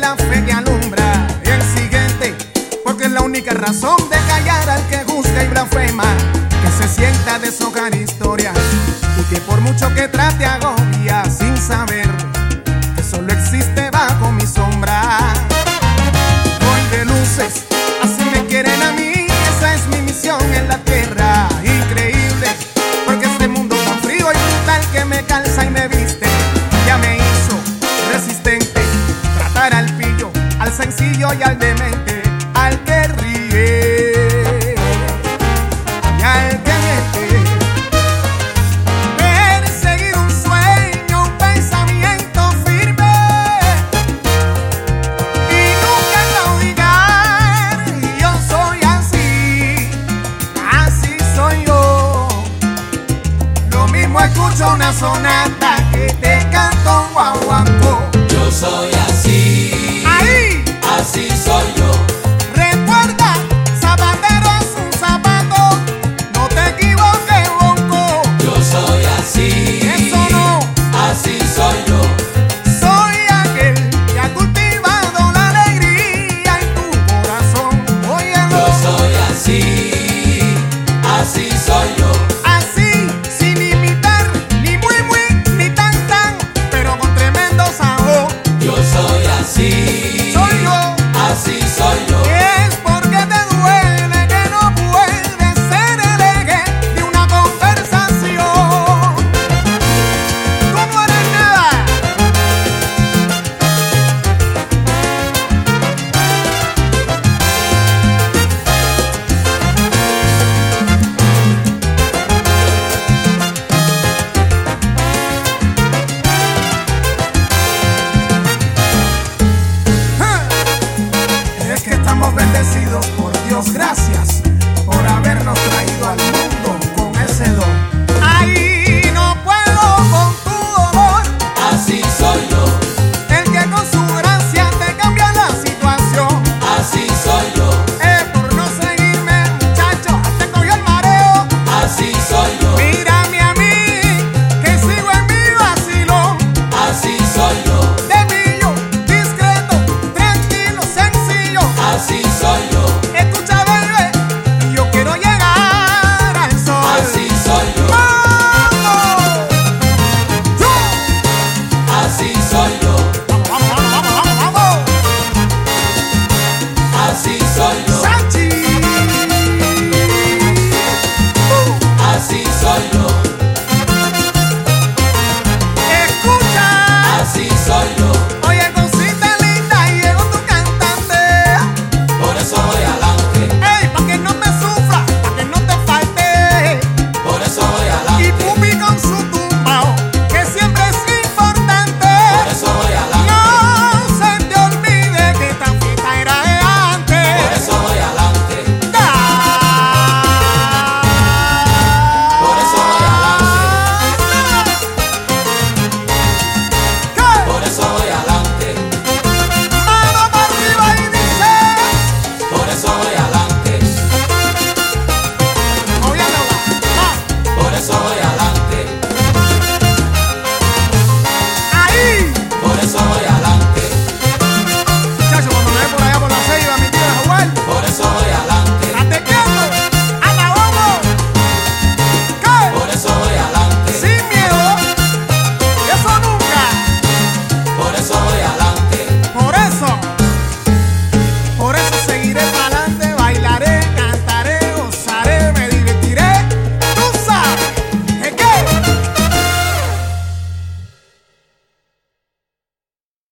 la fe que alumbra. Y el siguiente, porque es la única razón de callar al que juzga y blasfema, que se sienta a deshojar historias y que por mucho que trate agobia sin saber que solo existe bajo mi sombra. Voy de luces, así me quieren a mí, esa es mi misión en la tierra. Increíble, porque este mundo tan frío y brutal que me calza y me viste ya me hizo resistente. Tratar al pillo, al sencillo y al demente, al que ríe y al que miente. Perseguir un sueño, un pensamiento firme y nunca claudicar. Y yo soy así, así soy yo. Lo mismo escucho una sonata que te canto un guaguancó. Yo soy así, Ahí, así soy yo. recuerda, zapatero es un zapato, no te equivoques, bonco. Yo soy así, Eso no, así soy yo. soy aquel que ha cultivado la alegría en tu corazón. Óyelo, Yo soy así, así soy yo. así, sin imitar, ni muy, ni tan, pero con tremendo sabor. Yo soy así, Soy yo, así soy yo.